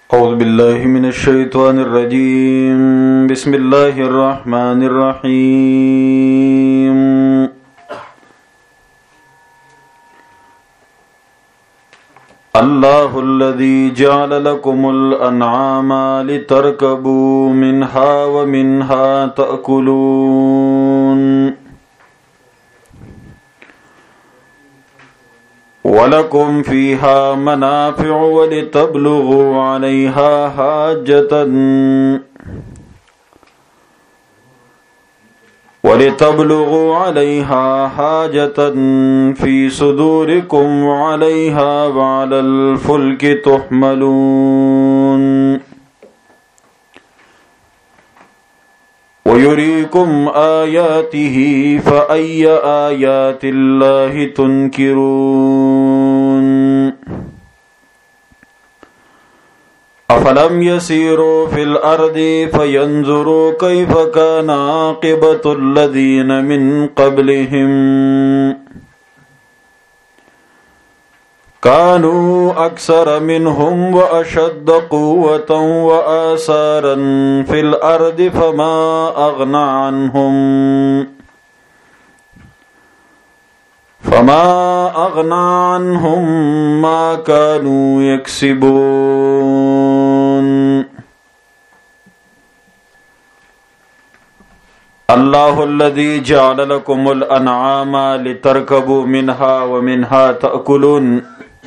أعوذ بالله من الشيطان الرجيم. بسم الله الرحمن الرحيم. الله الذي جعل لكم الأنعام لتركبوا منها ومنها تأكلون ولكم فيها منافع ولتبلغوا عليها حاجة في صدوركم وعليها وعلى الفلك تحملون ويريكم آياته فأي آيات الله تنكرون أفلم يسيروا في الأرض فينظروا كيف كان عاقبة الذين من قبلهم كانوا أكثر منهم وأشد قوة وآثارا في الأرض فما أغنى عنهم ما كانوا يكسبون. الله الذي جعل لكم الأنعام لتركبوا منها ومنها تأكلون.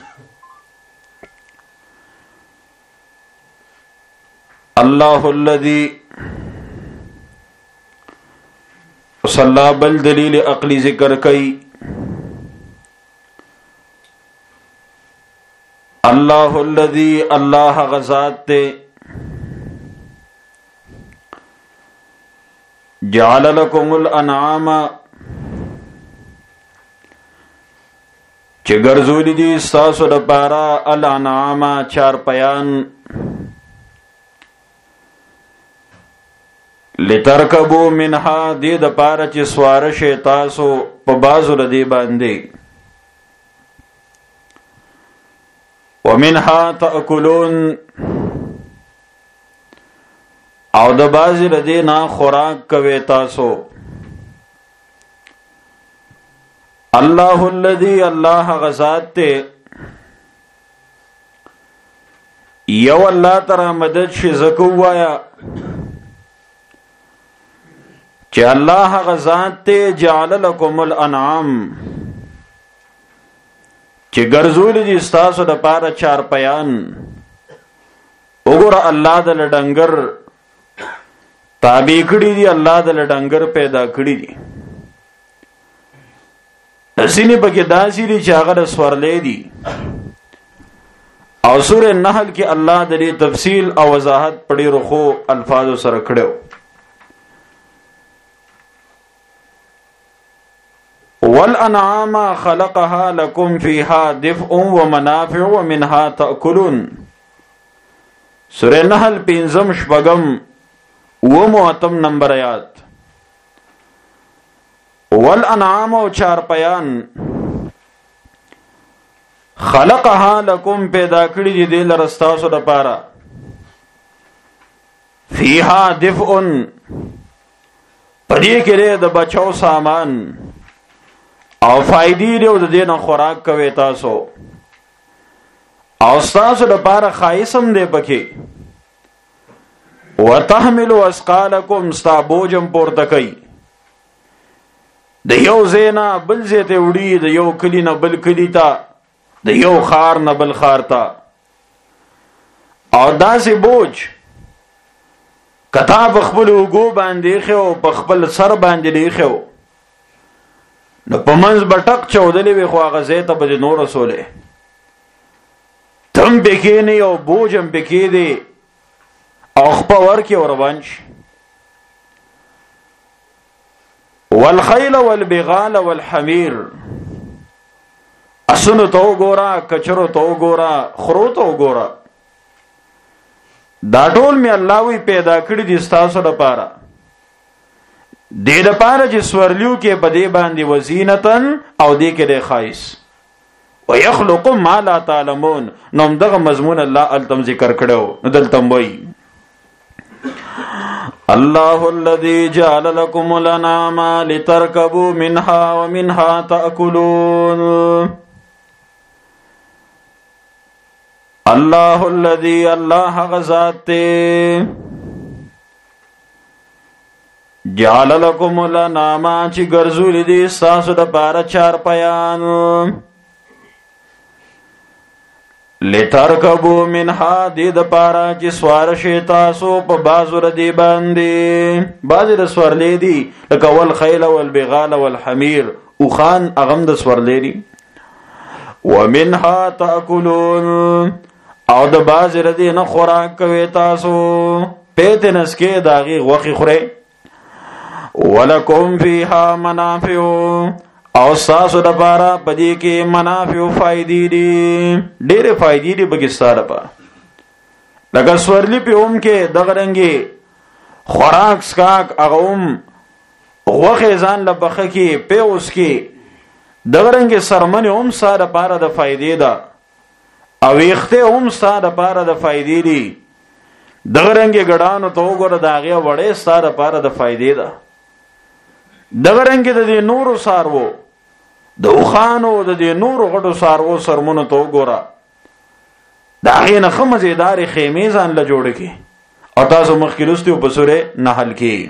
الله الذي صلى بل دلیل عقلی ذکر کئی. اللہ الذی اللہ غزات تے جعل لکم الانعام چه گرزولی دی استاسو دپارا الانعام چار پیان لترکبو منها دی دپارا چه سوارش تاسو پا بازو ردی باندی ومنها تأکلون او د بازی ردینا خوراک کوي تاسو. الله الذي الله غزات تے یو اللہ ترا مدد شي زکو وایا چې الله غزات تے جعل لكم الانعام چې ګرځول دي ستاسو د پاره چار پیان. وګوره الله د لډنګر تابع کړي دي، الله د لډنګر پیدا کړي دي. ځینې پکې داسې دي چې هغه د سورلې دي او سورې نحل کې الله د دې تفصیل او وضاحت په ډېرو ښو الفاظو سره کړو. والانعام خلقها لكم فيها دفء ومنافع ومنها تأكلون. سورہ نحل 5 شپږم و مواتم نمبر آیات. والانعام و چار پیان خلقها لكم پیدا کړی دي د لرستاسو د پاره. فيها دفء پدې کې د بچو سامان او فائدې دی او د دې نه خوراک کوي تاسو او تاسو د پاره خایسم دی پکې. وتحملوا اثقالکم ستا بوجم پورته کوي د یو زینا بل زیته وړي د یو کلی نه بل کلی ته د یو خار نه بل خار ته او داسې بوج کتا په خپل وګو باندې خو په خپل سر باندې دی خو نو پمنز بټک چودلې وي خو هغه زیته به نور رسوله تم بکې نه یو بوجم بکې دی او خپور کې اوروانش. والخيل والبغال والحمير اسونو تو ګورا کچرو تو ګورا خرو تو ګورا دا ټول می الله وی پیدا کړی دي ستاسو لپاره. دې لپاره چې سورلیو کې بده باندې وزینتن او دې کې د خایس ويخلق ما لا تعلمون. نو دغه مضمون الله التم ذکر کړو. نو دلته وایي الله الذي جعل لكم الانعام لتركبوا منها ومنها تأكلون. الله الذي الله غزات جعل لكم الانعام چې ګرځولې دي تاسو د پاره چار پیان لترکبو منها دې د پاره چې سوار شي تاسو په بازو ردی باندې. بازي د سوارلې دي لکه والخيل والبغال والحمير او خان اغم د سوارلې دي. ومنها تاكلون او د بازي ردی نه خوراک کوي تاسو پېته نسکه داغي غوخي خوري. ولکم فیها منافع او ساسو د پاره پدې کې منافع فائدې دي ډېرې فائدې دي بګستاره په لکه سورلی په اوم کې دغه رنګي خوراک سکاک اغوم غوخه ځان لبخه کې په اوس کې دغه رنګي سرمنه اوم ساره پاره د فائدې ده او یخته اوم ساره پاره د فائدې دي. دغه رنګي ګډانو ته وګوره داغه وړې ساره پاره د فائدې ده. دغه رنګي د نورو سارو د اوخانو د نورو غټو سارو سرمنو ته وګوره دا غینه خمزیدار خیمه ځان له جوړ کی او تاسو مخکې لستیو په سوره نحل کې.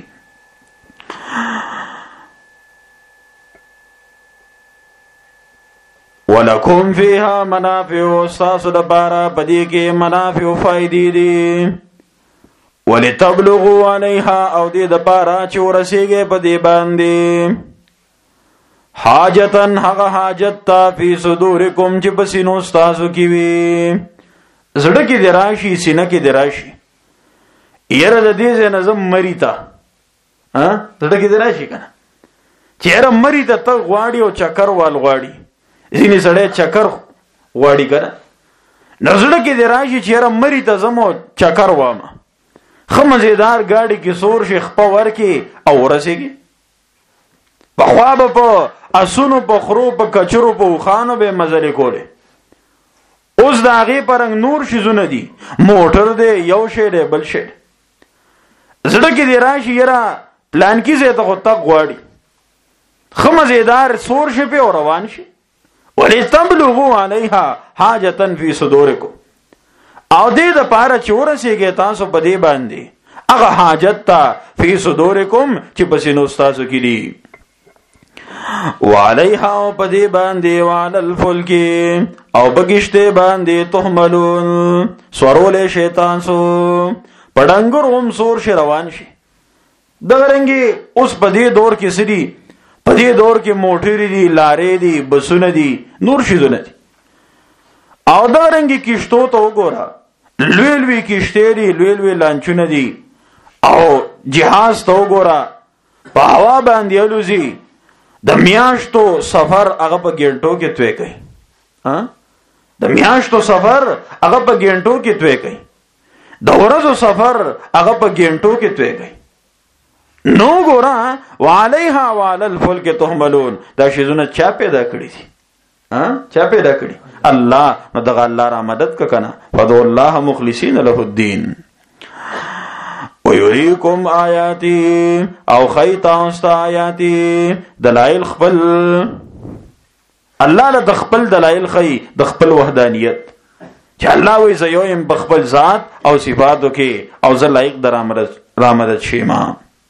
ولکم فیها منافع تاسو د بارا پدې کې منافع فائدې دي. ولتبلغوا علیها او دې د بارا چې ورسیږي په دې باندې حاجتن هغه حاجت تا فی صدورکم چې پسینو تاسو کې وي زړه کې دراشي سینه کې دراشي یره د دې نظم مریتا زړه کې دراشي کنه چیرې مریتا ته غواړي او چکر وال غواړي ځینې سړی چکر غواړي کنه نزړه کې دراشي چیرې مریتا زمو چکر وامه خمزیدار گاڑی کی سور شي خپه ورکی او ورسیږي په خواب په اسونو په خرو په کچرو په خانو به مزل کوله. اوس دا غي پرنګ نور شي زونه دي موټر دی یو شی دی بل شی زړه کې دی راشي یرا پلان کې زه ته غوته غواړي خمزیدار سور شي په روان شي. ولتبلغوا علیها حاجتن فی صدورکم او دې د پاره چې ورسیږي تاسو په دې باندې هغه حاجت تا فی صدورکم چې پسینو تاسو کې دي. وعلیها او په دې باندې وعلى الفلک او بغشته باندې تحملون سورول شیطان سو پډنګر هم سور شي روان شي. دغه رنګي اوس په دې دور کې سړي په دې دور کې موټری دي لارې دي بسونه دي نور شي دونه دي او دا رنګي کشتو ته وګوره لوی لوی کشته دي لوی لوی لانچونه دي او جهاز ته وګوره په هوا باندې الوزي د میاشتو سفر هغه په ګنټو کې توې کوي. د میاشتو سفر هغه په ګنټو کې توې کوي د ورځو سفر هغه په ګنټو کې توې کوي. نو ګوره وعليها وعلى الفلك تحملون دا شیزونه چا پیدا کړی دي چا پیدا کړی الله. نو دغه الله را مدد کنه فدو الله مخلصین له الدين ويريكم آیاتی او خیطا استا آیاتی دلائل خپل الله له خپل دلائل خی د خپل وحدانیت چې الله وی زيوم بخپل ذات او صفاتو کې او ز لایق در رامدد شیما.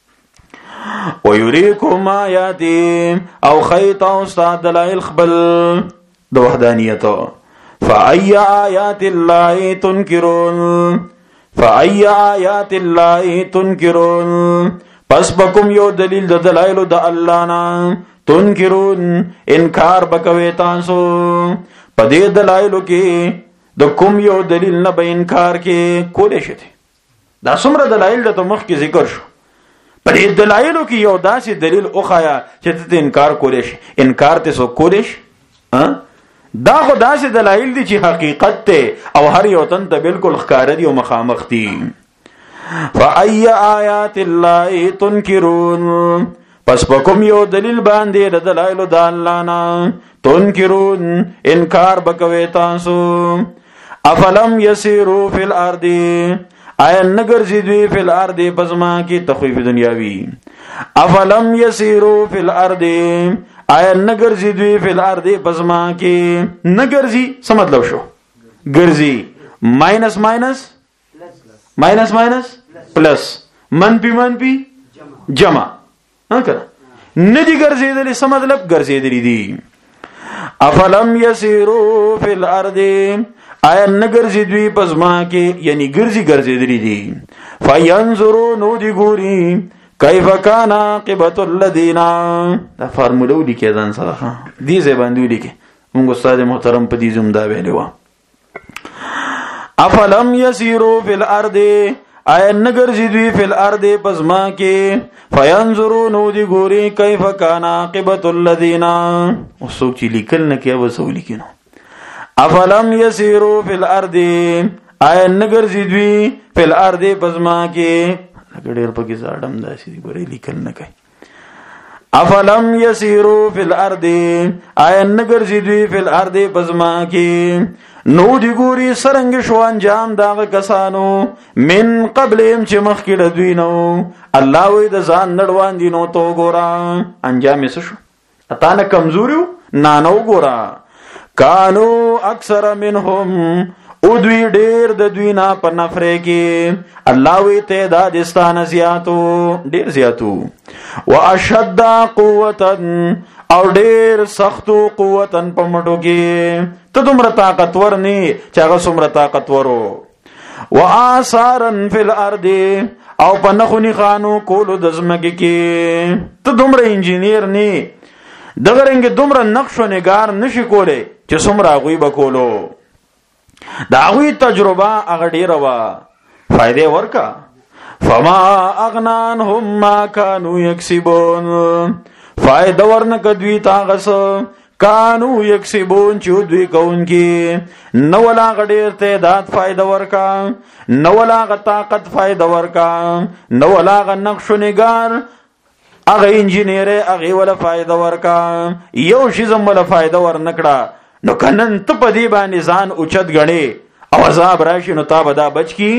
ويريكم آیاتی او خیطا استا دلائل خپل د وحدانیت. فأي آیات الله تنکرون فأي آیات الله تنکرون پس بکم یو دلیل د دلائل د الله نه تنکرون انکار بکوي تاسو په دې دلایلو کې د کوم یو دلیل نه به انکار کې کولې شته. دا څومره دلایل د مخ کې ذکر شو په دې دلایلو کې یو داسې دلیل اوخایا چې ته انکار کولې شي انکار ته سو کولې شي دا خو داسې دلایل دي چې حقیقت ته او هر یو تن ته بالکل ښکار دي او مخامخ دي. فأي آیات الله تنکرون پس په کوم یو دلیل باندې د دلایل د الله نه تنکرون انکار بکوي تاسو افلم یسیرو فی الارض آیا نگرزی دوی فی الارض پزما کی تخویف دنیاوی افلم یسیرو فی الارض آیا نگرزی دوی فی الارض پزما کی نگرزی څه مطلب شو گرزی مائنس مائنس مائنس مائنس پلس منفی جمع ندی گرزیدلی څه مطلب گرزیدلی دی افلم یسیرو فی الارض آیا نگرزی دوی پزما کې یعنی گرزیدلی دی فینظروا نو دی ګوري کیف کان عاقبت الذین دا فارموله ولیکه ځان سره دې زبان دی ولیکه موږ استاد محترم په دې زمدا ویلو افلم یسیرو فی الارض آیا نگرزی دوی فی الارض پزما کې فینظروا نو دی ګوري کیف کان عاقبت الذین وسوک چې لیکل نه کې وسو لیکنو افلم یسیرو فی الارض آیا نگرزی دوی فی الارض پزما کې ډېر پکې زاړم داسې دی ګورې لیکل نه کوي افلم یسیرو فی الارض آیا نگرزی دوی فی الارض پزما کې نو دی ګوري سرنګ شو انجام داغه کسانو من قبلهم چې مخکې د دوی نو الله وې د ځان نړوان دي نو تو ګورا انجام یې شو اته نه کمزوریو نه نو ګورا کانو اکثر منهم او دوی ډیر د دوی نه په نفره کې الله وی تعداد استانه زیاتو ډیر زیاتو واشد قوتا او ډیر سختو قوتن په مټو کې ته دومره طاقتور نه چې هغه څومره طاقتورو واثارن فی الارض او په نخونی خانو کولو د زمګي کې ته دومره انجینیر نه دغه رنګ دومره نقش و نگار نشي کوله چې څومره غوي بکولو دا غوي تجربه هغه ډیره وا فائدې ورکا فما اغنانهم ما كانوا يكسبون فائدہ ورنک دوی تاغس کانو یکسبون چې دوی کوونکی نو ولا غډیر تعداد فائدہ ورکا نو ولا غ طاقت فائدہ ورکا نو ولا غ نقش و نگار اغه انجینیر اغه ولا فائدہ ورکا یو شی زم ولا فائدہ ورنکړه نو کنن ته په دې باندې ځان اوچت غړي او عذاب راشي نو تا بدا بچ کی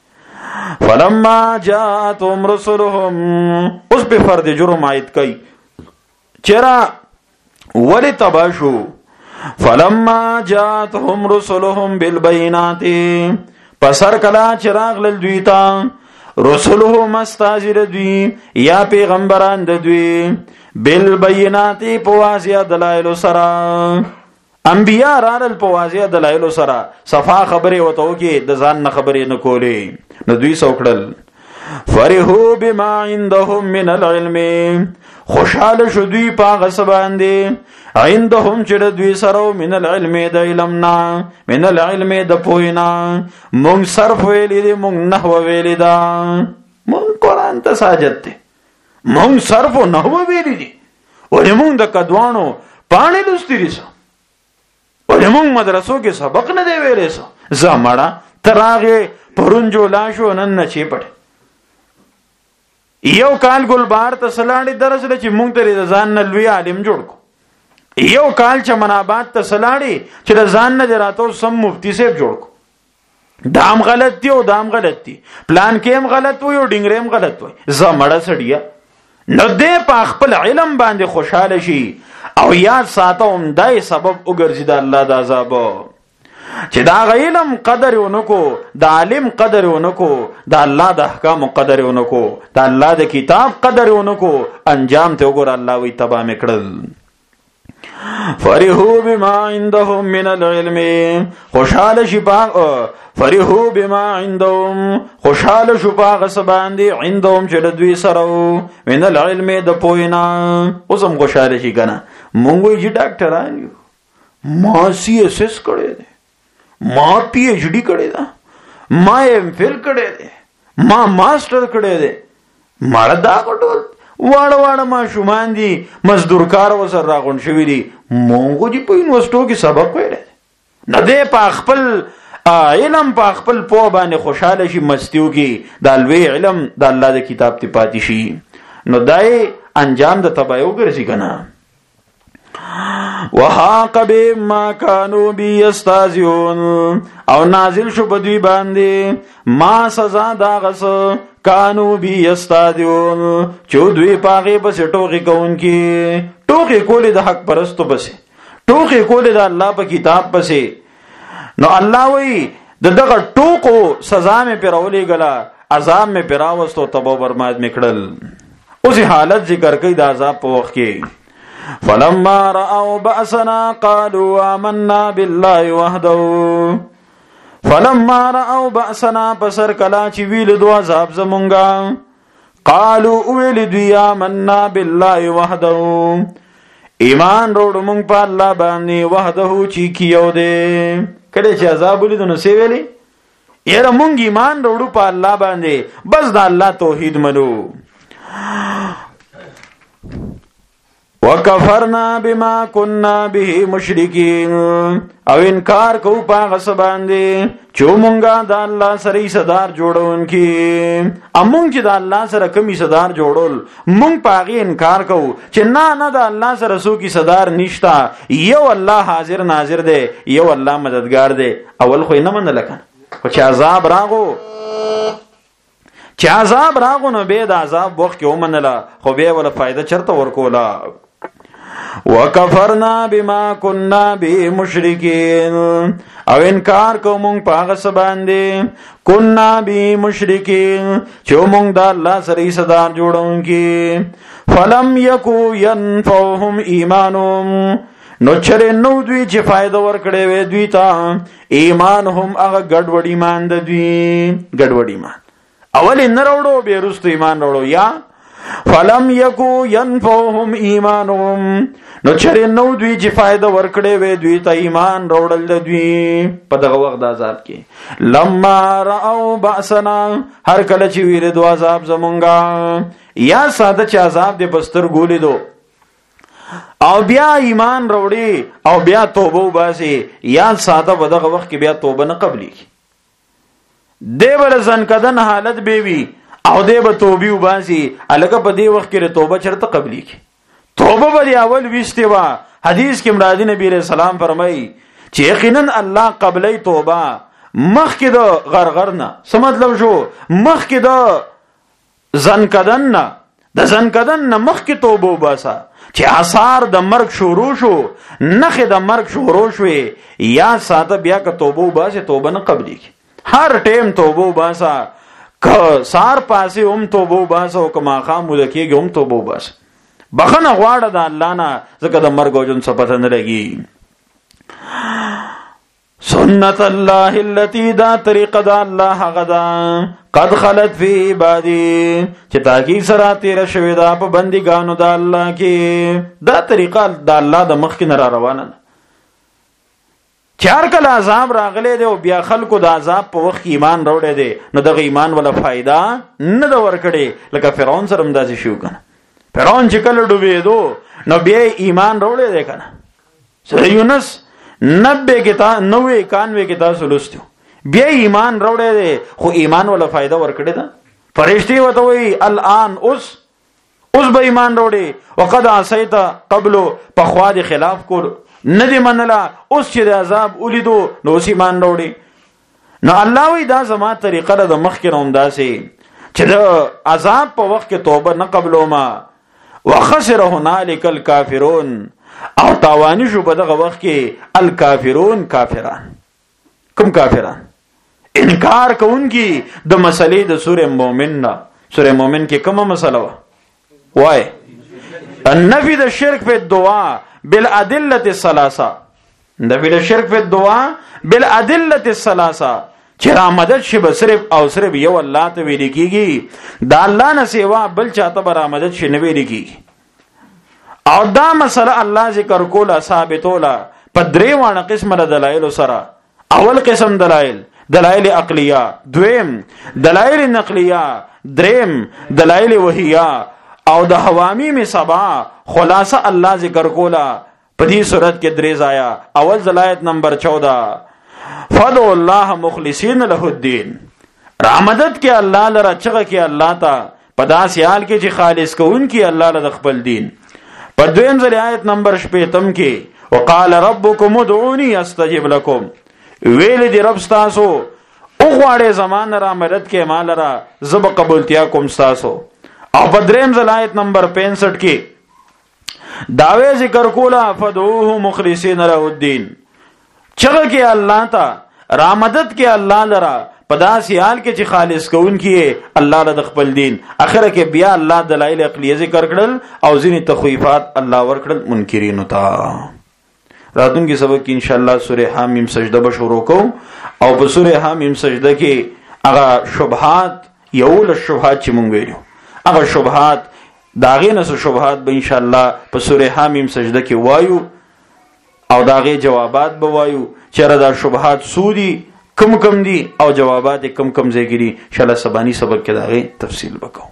فلما جاءتهم رسلهم اوس په فرد جرم عید کوي چرا ولی تباشو فلما جاءتهم رسلهم بالبينات پسر کلا چراغ لل دویتا رسلهم استاجر دوی یا پیغمبران د دوی بالبينات پوازیا دلائل سرا انبیاء رانل پوازیا دلائل سرا صفا خبره وتو کې د ځان نه خبرې نه کولې نو دوی سوکړل فرحوا بما عندهم من العلم خوشحال شو دوی پاغه سباندې عندهم چې دوی سره من العلم د علمنا من العلم د پوینا مونږ صرف ویلې دي مونږ نحو ویلې دا مونږ قران ته ساجت دي مونږ صرف نحو ویلې دي ولې مونږ د کدوانو پانی لستری سو ولې مونږ مدرسو کې سبق نه دی ویلې سو زمړه تراغه پرونجو لاشو نن نه چی پټ یو کال ګلبار ته سلاړي درس لچ مونږ ته ځان نه لوی عالم جوړ کو یو کال چمناباد ته سلاړي چې ځان نه دراتو سم مفتی صاحب جوړ کو دام غلط دی او دام غلط دی پلان کې هم غلط وي او ډنګریم غلط وي زمړه سړیا نو دې په خپل علم باندې خوشاله شي او یاد ساتوم دای سبب وګرځي د الله د عذاب چې دا علم قدر ونکو دا عالم قدر ونکو دا الله د احکام قدر ونکو دا الله د کتاب قدر ونکو انجام ته وګور الله وی تبا میکړل فرحوا بما عندهم من العلم خوشحال شپا فرحوا بما عندهم خوشحال شپا غسباندي عندهم چې دوی سره من العلم د پوینا اوسم خوشاله شي کنه مونږ یې ډاکټران یو ما سی اس اس کړی ما پی ایچ ڈی کړی دا ما ایم فل کړی دی ما ماستر کړی دی مړه دا ټول واړه واړه ما شومان دي مزدور کار وسر راغون شوی دي مونږ دي په یونیورسيټو کې سبق ویل نه دی په خپل علم په خپل په باندې خوشاله شي مستیو کې د لوی علم د الله د کتاب ته پاتې شي نو دای انجام د تبایو ګرځي کنه وحاق بما كانوا بي يستهزئون او نازل شو بدوی باندې ما سزا دا غس کانو بی یستهزئون چې دوی پاغه بس ټوکی کوونکی ټوکی کولې د حق پرستو بس ټوکی کولې د الله په کتاب پسې نو الله وی دغه ټوکو سزا مې پیرولې غلا عذاب مې پیراوستو تبو برماد میکړل اوس حالت ذکر کوي د عذاب په وخت کې فلما رأوا بأسنا قالوا آمنا بالله وحده فلما رأوا بأسنا پسر کلا چې ویل دو عذاب زمونږه قالوا ویل دوی آمنا بالله وحده ایمان روړو مونږ په الله باندې وحده چې کیو دې کله چې عذاب ولیدو نو سی ویلي یره مونږ ایمان وروړو په الله باندې بس د الله توحید منو وکفرنا بما كنا به مشرکین او انکار کو پاغه سباندې چې مونږه د الله سره صدار جوړون کی امونږ چې د الله سره کمی صدار جوړول مونږ پاغه انکار کو چې نه د الله سره سو کی صدار نشتا یو الله حاضر ناظر دی یو الله مددگار دی اول خو نه منل کړه خو چې عذاب راغو نو به د عذاب وخت کې ومنله خو به ولا فائدہ چرته ورکولا وکفرنا بما كنا به مشرکین او انکار کوم پاغه سباندې كنا به مشرکین چې موږ د الله سره صدار جوړونکي فلم یکو ينفعهم ایمانهم نو چره نو دوی چې فائدہ ورکړي وي دوی ته ایمان هم هغه ګډوډ ایمان د دوی ګډوډ ایمان اول نه وروړو به رستو ایمان وروړو یا فلم یکو ينفعهم ایمانهم نو چره نو دوی چې فائدہ ورکړي وي دوی ته ایمان وروړل د دوی په دغه وخت د عذاب کې لما راو باسنا هر کله چې ویره دو عذاب زمونږه یا ساده چې عذاب دې بستر ګولې دو او بیا ایمان وروړي او بیا توبه وباسي یا ساده په دغه وخت کې بیا توبه نه قبلي دیبل زنکدن حالت بیوی او دیب توبی وباسي الګه په دې وخت کې توبه چرته قبلي کی توبه به اول وشته وا حدیث کې مرادی نبی رسول الله فرمایي چې یقینا الله قبلي توبه مخکې د غرغر نه څه مطلب شو مخکې د زنکدن نه مخکې توبه وباسا چې آثار د مرګ شروع شو نخې د مرګ شروع شوې یا ساده بیا که توبه وباسي توبه نه قبلي کی هر ټیم توبه وباسا که سار پاسې هم توبه وباسه او که ماښام ودکېږي هم توبه وباسه بخنه غواړه د الله نه ځکه د مرګ او ژوند څه پته نه لګي سنت الله التي دا طریقه د الله هغه ده قد خلت فی عبادی چې تاکي سره تیر شوی دا په بندګانو د الله کې دا طریقه د الله د مخ کې نه روانه ده چار کله عذاب راغله دی او بیا خلکو د عذاب په وخت ایمان راوړی دی نو دغه ایمان ولا فائدہ نه دا ورکړي لکه فرعون سره اندازې شو کنه فرعون چې کله ډوبېدو نو بیا ایمان راوړی دی کنه سورہ یونس 90 کې تاسو لوستو بیا ایمان راوړی دی خو ایمان ولا فائدہ ورکړي دا فرشتي وته وی الان اوس به ایمان راوړي وقد عصيت قبل په خوا د خلاف کول ندی منلا اوس چې د عذاب ولیدو نو اوس ایمان راوړي نو الله وی دا زما طریقه ده د مخ کې روم داسې چې د عذاب په وخت کې توبه نه قبلو ما وخسر هنالک الکافرون او تاوانی شو په دغه وخت کې الکافرون کافران کوم کافران انکار کوونکی د مسلې د سورې مومن نه سورې مومن کې کومه مسله وای النفي د شرک په دعا بالادله الثلاثه نفي د شرک په دعا بالادله الثلاثه چې را مدد شي به صرف او صرف یو الله ته ویل کیږي دا الله نه سیوا بل چاته به را مدد شي نه ویل کیږي او دا مسله الله ذکر کوله ثابتوله په درې وانه قسمه دلایل سره اول قسم دلایل عقلیه دویم دلایل نقلیه دریم دلایل وحیه او د حوامیم سبا خلاصه الله ذکر کولا په دې صورت کې درې ځایا اول دلایت نمبر 14 فدع الله مخلصین له الدين رحمت کې الله لره چغه کې الله تا په داسې حال کې چې خالص کوون کې الله له خپل دین په دویم ځل آیت نمبر 15 کې وقال ربكم ادعوني استجب لكم ویل دی رب تاسو او غواړې زمان را مدد کې مال را زب قبولتیا کوم تاسو. او په دریم ځلایت نمبر 65 کې داوی ذکر کولا فدعوه مخلصین له الدین چغه کې الله تا را مدد کې الله لرا پدا سیال کې چې خالص کون کیه الله له خپل دین. اخره کې بیا الله دلایل عقلیه ذکر کړل او ځینې تخویفات الله ور کړل منکرین تا. راتونکي سبق کې ان شاء الله سوره حمیم سجده به شروع کوم او په سوره حمیم سجده کې هغه شبهات یول شبهات چې مونږ ویلو هغه شبهات داغه نه شبهات به ان شاء الله په سوره حمیم سجده کې وایو او داغه جوابات به وایو چې دا شبهات سودی کم کم دي او جوابات کم کم ځای ان شاء الله سبانی سبق کې داغه تفصیل وکاو.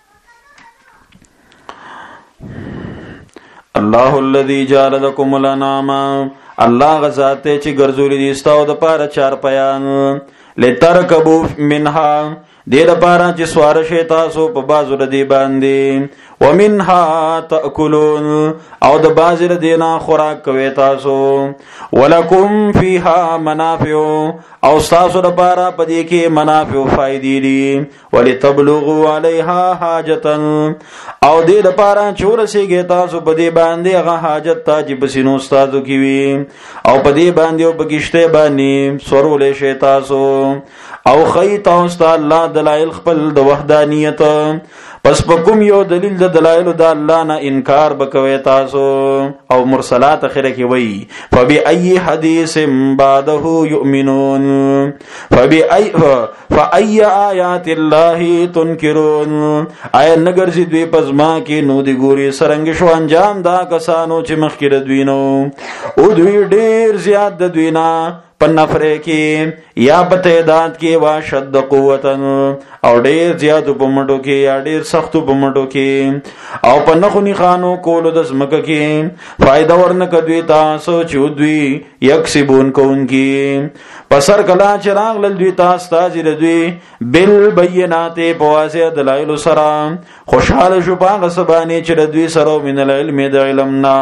الله الذي جعل لكم الانعام الله غزاته چې ګرځولې دي ستاسو د پاره چار پیان لترکبوا منها دې لپاره چې سوار شي تاسو په بازو د دې باندې ومنها تاكلون او د بازو د دینه خوراک کوي تاسو ولکم فیها منافع او تاسو لپاره په دې کې منافع فائدې دي ولتبلغوا علیها حاجتا او دې لپاره چې ورسیږي تاسو په دې باندې هغه حاجت ته چې بسینو تاسو کې وي او په دې باندې او بغشته باندې سورولې شي تاسو او خیت او الله دلائل خپل د وحدانیت پس په کوم یو دلیل د دلایل د الله نه انکار وکوي تاسو. او مرسلات اخره کې وایي فبأي حديث بعده يؤمنون فأي آيات الله تنكرون آیا نګرځي دوی پزما کې نو دی ګوري سرنګ شو انجام دا کسانو چې مخکې دوی نو او دوی ډیر زیات د دوی نه په نفره کې یا په تعداد کې واشد قوتن او ډیر زیات په مټو کې یا ډیر سخت په مټو کې او په نخونی خانو کولو د زمکه کې فائدہ ورنک دوی تاسو چې دوی یکسبون کوونکی پسر کلا چراغ لل دوی تاسو تاجر دوی بل بینات په واسه دلایل سره خوشاله شو باغ سبانه چې دوی سره من العلم د علمنا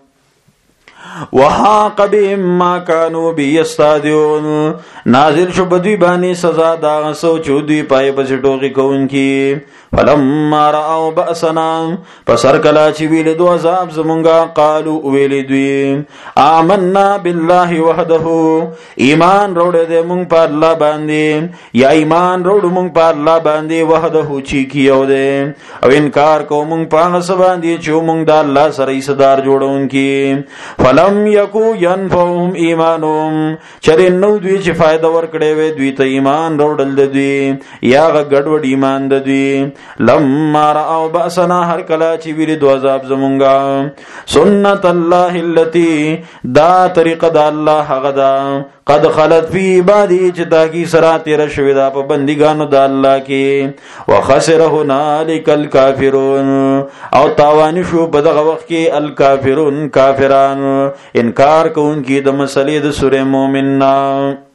وحاق بهم ما كانوا بيستهزئون نازل شو بدوی باندې سزا دا سو چودي پای په ټوکی کوونکی فلما راوا باسنا پسر کلا چې ویل دو عذاب زمونږه قالو ویل دوی آمنا بالله وحده ایمان روړې دې مونږ په الله باندې یا ایمان روړو مونږ په الله باندې وحده چې کیو دې او انکار کو مونږ په هغه باندې چې مونږ د الله سره صدر جوړونکي فلم یکو ینفعهم ایمانهم چرې نو دوی چې فائدہ ورکړې وي دوی ته ایمان روړل د دوی یا غډوډ ایمان د دوی لما راو باسنا هر کلا چې ویل دو عذاب زمونږه سنت الله التي دا طریقه د الله هغه دا قد خلت فی عبادی چې دا کی سرا تیر شوی دا په بندګانو د الله کې وخسر هنالک الکافرون او تاوان شو په دغه وخت کې الکافرون کافران انکار کوونکي د مسلې د سورې مومننا